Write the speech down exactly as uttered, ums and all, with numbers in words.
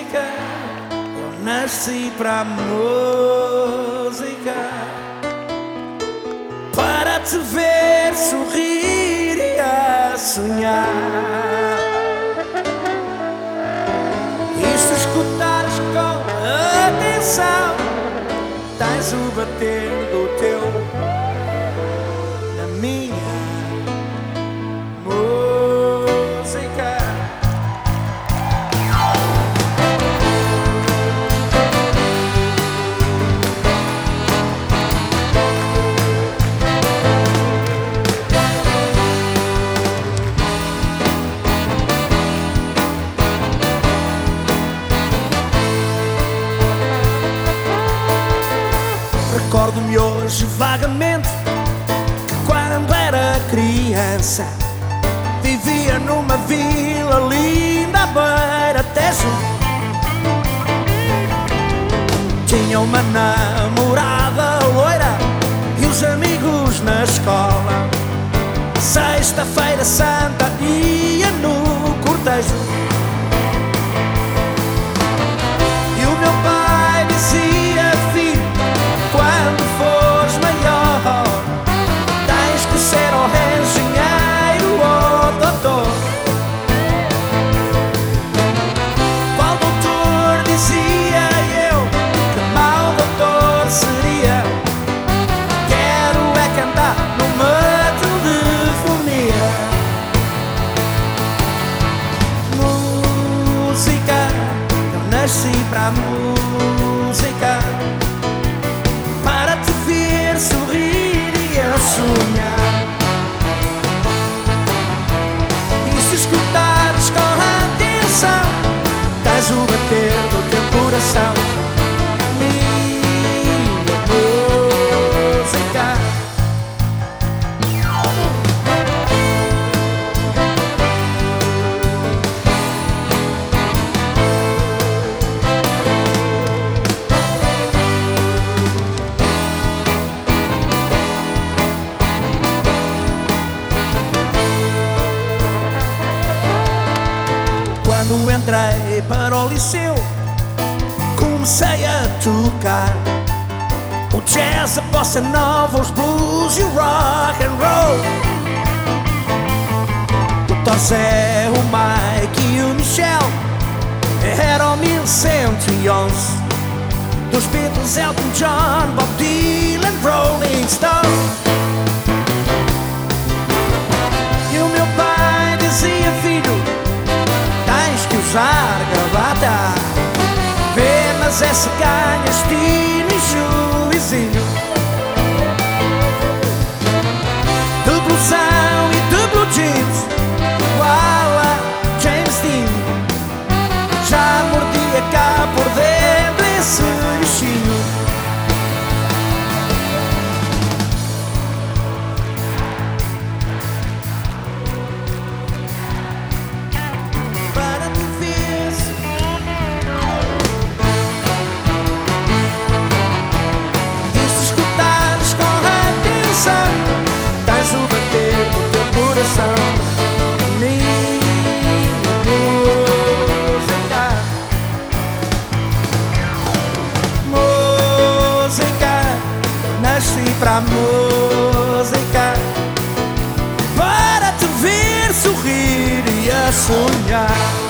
música, eu nasci pra música, para te ver sorrir e a sonhar. E se escutares com atenção, tens o bater do teu na minha música. Recordo-me hoje vagamente que quando era criança vivia numa vila linda à beira-tejo. Tinha uma namorada loira e os amigos na escola. Sexta-feira santa ia no cortejo. E o meu pai dizia: filho, quando fores maior, tens que ser ou engenheiro ou doutor. Qual doutor, dizia eu, que mau doutor seria? Quero é que andar numa telefonia. Música, eu nasci pra música, para te ver sorrir e a sonhar. E se escutares com atenção, tens o bater do teu coração. Minha música. Quando entrei para o liceu, comecei a tocar o jazz, a bossa nova, os blues e o rock and roll. O Tosé, o Mike e o Michel eram mil cento e onze. Dos Beatles, Elton John, Bob Dylan, Rolling Stone. E o meu pai dizia: filho, tens que usar gravata. Vê, mas é se ganhas tino e juizinho. De blusão e de blue jeans, igual a James Dean. Já mordia cá por dentro esse bichinho. Tens o bater do teu coração. Minha música. Música, nasci pra música, para te ver sorrir e a sonhar.